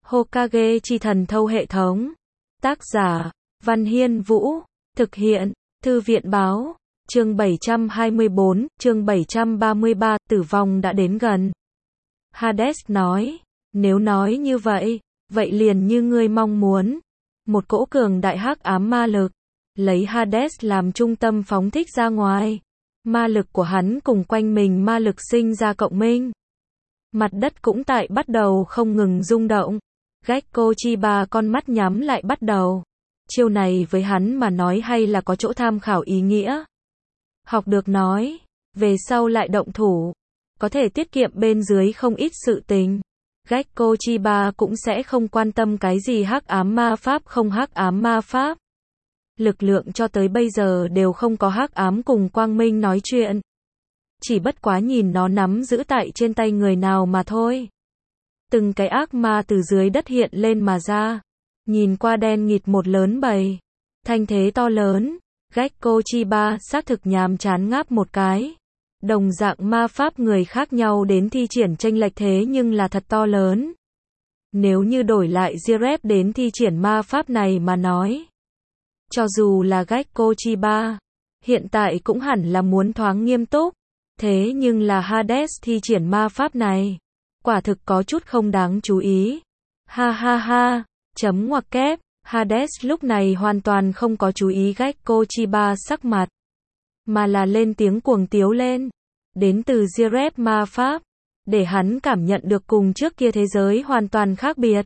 Hokage chi thần thâu hệ thống. Tác giả, Văn Hiên Vũ. Thực hiện, Thư viện Báo. Chương 724, chương 733, tử vong đã đến gần. Hades nói, nếu nói như vậy, vậy liền như ngươi mong muốn. Một cỗ cường đại hắc ám ma lực, lấy Hades làm trung tâm phóng thích ra ngoài. Ma lực của hắn cùng quanh mình ma lực sinh ra cộng minh. Mặt đất cũng tại bắt đầu không ngừng rung động. Gekko Chiba con mắt nhắm lại bắt đầu. Chiêu này với hắn mà nói hay là có chỗ tham khảo ý nghĩa. Học được nói, về sau lại động thủ, có thể tiết kiệm bên dưới không ít sự tình. Gekko Chiba cũng sẽ không quan tâm cái gì hắc ám ma pháp không hắc ám ma pháp. Lực lượng cho tới bây giờ đều không có hắc ám cùng quang minh nói chuyện. Chỉ bất quá nhìn nó nắm giữ tại trên tay người nào mà thôi. Từng cái ác ma từ dưới đất hiện lên mà ra. Nhìn qua đen nghịt một lớn bầy. Thanh thế to lớn. Gekko Chiba xác thực nhàm chán ngáp một cái. Đồng dạng ma pháp người khác nhau đến thi triển chênh lệch thế nhưng là thật to lớn. Nếu như đổi lại Jirep đến thi triển ma pháp này mà nói. Cho dù là Gekko Chiba, hiện tại cũng hẳn là muốn thoáng nghiêm túc. Thế nhưng là Hades thi triển ma pháp này. Quả thực có chút không đáng chú ý. Ha ha ha, chấm ngoặc kép. Hades lúc này hoàn toàn không có chú ý Gekko Chiba sắc mặt. Mà là lên tiếng cuồng tiếu lên. Đến từ Jirep ma pháp. Để hắn cảm nhận được cùng trước kia thế giới hoàn toàn khác biệt.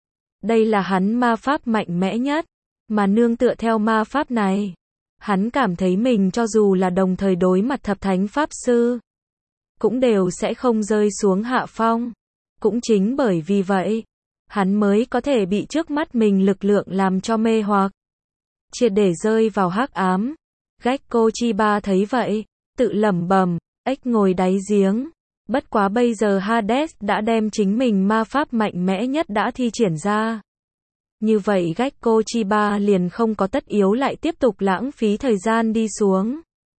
Đây là hắn ma pháp mạnh mẽ nhất. Mà nương tựa theo ma pháp này. Hắn cảm thấy mình cho dù là đồng thời đối mặt thập thánh pháp sư. Cũng đều sẽ không rơi xuống hạ phong. Cũng chính bởi vì vậy. Hắn mới có thể bị trước mắt mình lực lượng làm cho mê hoặc. Triệt để rơi vào hắc ám. Gekko Chiba thấy vậy. Tự lẩm bẩm, ếch ngồi đáy giếng. Bất quá bây giờ Hades đã đem chính mình ma pháp mạnh mẽ nhất đã thi triển ra. Như vậy Gekko Chiba liền không có tất yếu lại tiếp tục lãng phí thời gian đi xuống.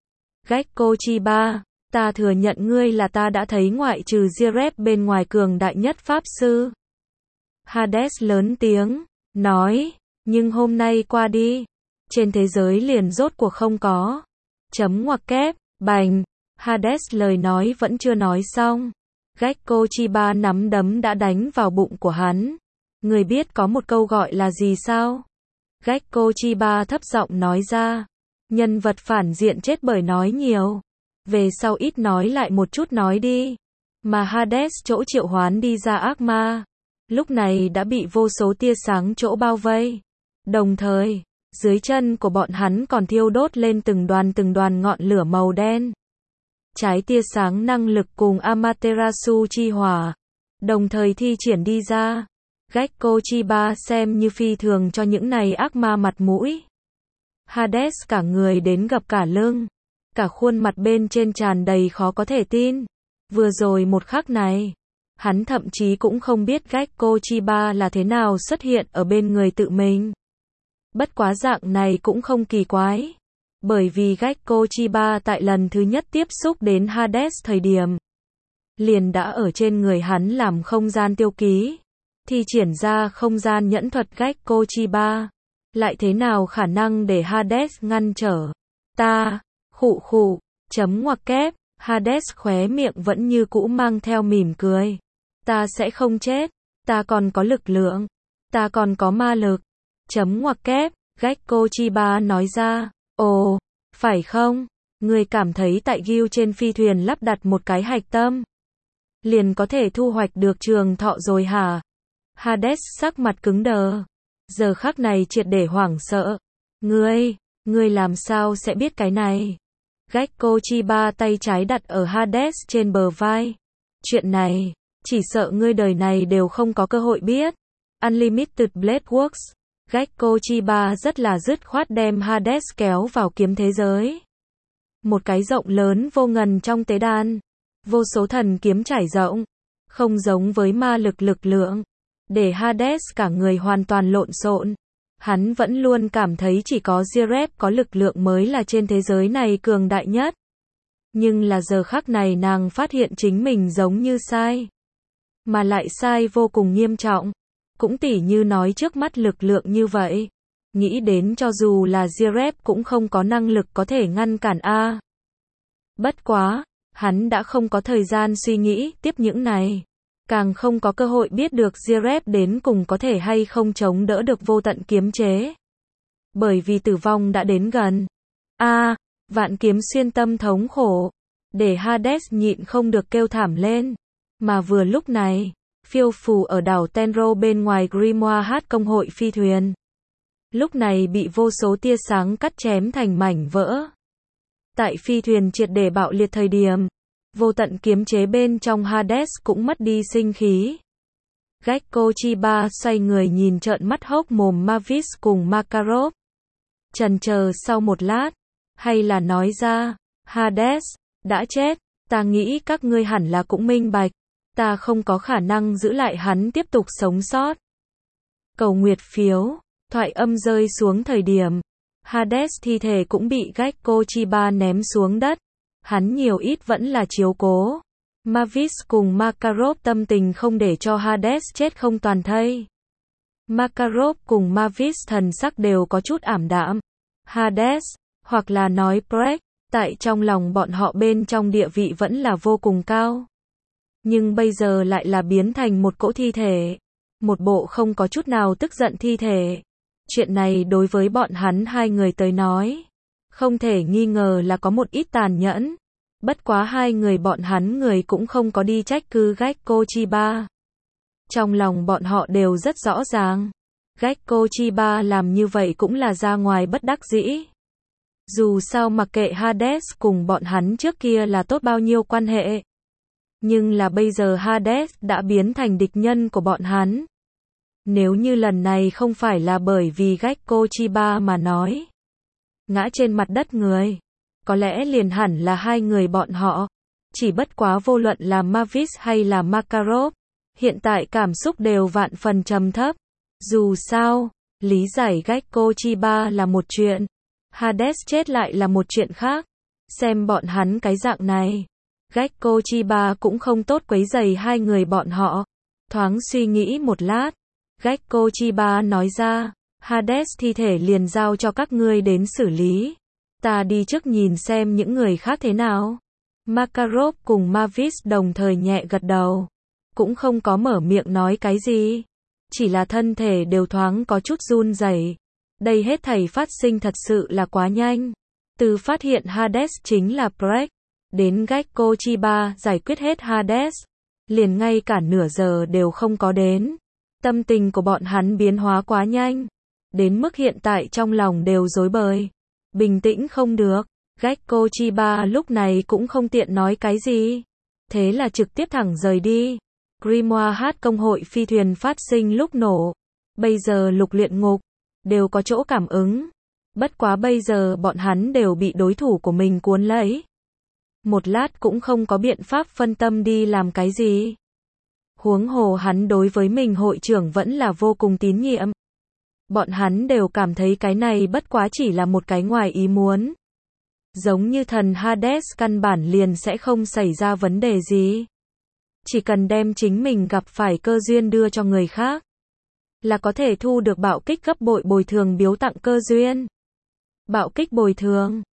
Gekko Chiba, ta thừa nhận ngươi là ta đã thấy ngoại trừ Jirep bên ngoài cường đại nhất pháp sư. Hades lớn tiếng, nói, nhưng hôm nay qua đi, trên thế giới liền rốt cuộc không có. Chấm ngoặc kép, bành, Hades lời nói vẫn chưa nói xong. Gekko Chiba nắm đấm đã đánh vào bụng của hắn. Người biết có một câu gọi là gì sao? Gekko Chiba thấp giọng nói ra. Nhân vật phản diện chết bởi nói nhiều. Về sau ít nói lại một chút nói đi. Mà Hades chỗ triệu hoán đi ra ác ma. Lúc này đã bị vô số tia sáng chỗ bao vây. Đồng thời, dưới chân của bọn hắn còn thiêu đốt lên từng đoàn ngọn lửa màu đen. Trái tia sáng năng lực cùng Amaterasu chi hỏa. Đồng thời thi triển đi ra. Gekko Chiba xem như phi thường cho những này ác ma mặt mũi. Hades cả người đến gập cả lưng. Cả khuôn mặt bên trên tràn đầy khó có thể tin. Vừa rồi một khắc này. Hắn thậm chí cũng không biết Gekko Chiba là thế nào xuất hiện ở bên người tự mình. Bất quá dạng này cũng không kỳ quái. Bởi vì Gekko Chiba tại lần thứ nhất tiếp xúc đến Hades thời điểm. Liền đã ở trên người hắn làm không gian tiêu ký. Thi triển ra không gian nhẫn thuật Gekko Chiba. Lại thế nào khả năng để Hades ngăn trở. Ta, khụ, chấm ngoặc kép. Hades khóe miệng vẫn như cũ mang theo mỉm cười. Ta sẽ không chết. Ta còn có lực lượng. Ta còn có ma lực. Chấm ngoặc kép. Gekko Chiba nói ra. Ồ, phải không? Người cảm thấy tại Gil trên phi thuyền lắp đặt một cái hạch tâm. Liền có thể thu hoạch được trường thọ rồi hả? Hades sắc mặt cứng đờ. Giờ khắc này triệt để hoảng sợ. Ngươi làm sao sẽ biết cái này? Gekko Chiba tay trái đặt ở Hades trên bờ vai. Chuyện này, chỉ sợ ngươi đời này đều không có cơ hội biết. Unlimited Blade Works. Gekko Chiba rất là dứt khoát đem Hades kéo vào kiếm thế giới. Một cái rộng lớn vô ngần trong tế đàn. Vô số thần kiếm trải rộng. Không giống với ma lực lực lượng. Để Hades cả người hoàn toàn lộn xộn. Hắn vẫn luôn cảm thấy chỉ có Jirep có lực lượng mới là trên thế giới này cường đại nhất. Nhưng là giờ khắc này nàng phát hiện chính mình giống như sai. Mà lại sai vô cùng nghiêm trọng. Cũng tỉ như nói trước mắt lực lượng như vậy. Nghĩ đến cho dù là Zverev cũng không có năng lực có thể ngăn cản a. Bất quá, hắn đã không có thời gian suy nghĩ tiếp những này. Càng không có cơ hội biết được Zverev đến cùng có thể hay không chống đỡ được vô tận kiếm chế. Bởi vì tử vong đã đến gần. Vạn kiếm xuyên tâm thống khổ. Để Hades nhịn không được kêu thảm lên. Mà vừa lúc này, phiêu phù ở đảo Tenro bên ngoài Grimoire Hát công hội phi thuyền. Lúc này bị vô số tia sáng cắt chém thành mảnh vỡ. Tại phi thuyền triệt để bạo liệt thời điểm, vô tận kiếm chế bên trong Hades cũng mất đi sinh khí. Gekko Chiba xoay người nhìn trợn mắt hốc mồm Mavis cùng Makarov. Chần chờ sau một lát, hay là nói ra, Hades, đã chết, ta nghĩ các ngươi hẳn là cũng minh bạch, ta không có khả năng giữ lại hắn tiếp tục sống sót. Cầu nguyệt phiếu, thoại âm rơi xuống thời điểm, Hades thi thể cũng bị Gekko Chiba ném xuống đất, hắn nhiều ít vẫn là chiếu cố. Mavis cùng Makarov tâm tình không để cho Hades chết không toàn thây. Makarov cùng Mavis thần sắc đều có chút ảm đạm. Hades, hoặc là nói Prek, tại trong lòng bọn họ bên trong địa vị vẫn là vô cùng cao. Nhưng bây giờ lại là biến thành một cỗ thi thể. Một bộ không có chút nào tức giận thi thể. Chuyện này đối với bọn hắn hai người tới nói, không thể nghi ngờ là có một ít tàn nhẫn. Bất quá hai người bọn hắn người cũng không có đi trách cứ Gekko Chiba. Trong lòng bọn họ đều rất rõ ràng. Gekko Chiba làm như vậy cũng là ra ngoài bất đắc dĩ. Dù sao mặc kệ Hades cùng bọn hắn trước kia là tốt bao nhiêu quan hệ. Nhưng là bây giờ Hades đã biến thành địch nhân của bọn hắn. Nếu như lần này không phải là bởi vì Gekko Chiba mà nói. Ngã trên mặt đất người. Có lẽ liền hẳn là hai người bọn họ. Chỉ bất quá vô luận là Mavis hay là Makarov. Hiện tại cảm xúc đều vạn phần trầm thấp. Dù sao, lý giải Gekko Chiba là một chuyện. Hades chết lại là một chuyện khác. Xem bọn hắn cái dạng này. Gekko Chiba cũng không tốt quấy rầy hai người bọn họ. Thoáng suy nghĩ một lát. Gekko Chiba nói ra. Hades thi thể liền giao cho các ngươi đến xử lý. Ta đi trước nhìn xem những người khác thế nào. Makarov cùng Mavis đồng thời nhẹ gật đầu. Cũng không có mở miệng nói cái gì. Chỉ là thân thể đều thoáng có chút run rẩy. Đây hết thảy phát sinh thật sự là quá nhanh. Từ phát hiện Hades chính là Prek, đến Gekko Chiba giải quyết hết Hades. Liền ngay cả nửa giờ đều không có đến. Tâm tình của bọn hắn biến hóa quá nhanh. Đến mức hiện tại trong lòng đều rối bời. Bình tĩnh không được. Gekko Chiba lúc này cũng không tiện nói cái gì. Thế là trực tiếp thẳng rời đi. Grimoire Hát công hội phi thuyền phát sinh lúc nổ. Bây giờ lục luyện ngục đều có chỗ cảm ứng. Bất quá bây giờ bọn hắn đều bị đối thủ của mình cuốn lấy. Một lát cũng không có biện pháp phân tâm đi làm cái gì. Huống hồ hắn đối với mình hội trưởng vẫn là vô cùng tín nhiệm. Bọn hắn đều cảm thấy cái này bất quá chỉ là một cái ngoài ý muốn. Giống như thần Hades căn bản liền sẽ không xảy ra vấn đề gì. Chỉ cần đem chính mình gặp phải cơ duyên đưa cho người khác. Là có thể thu được bạo kích gấp bội bồi thường biếu tặng cơ duyên. Bạo kích bồi thường.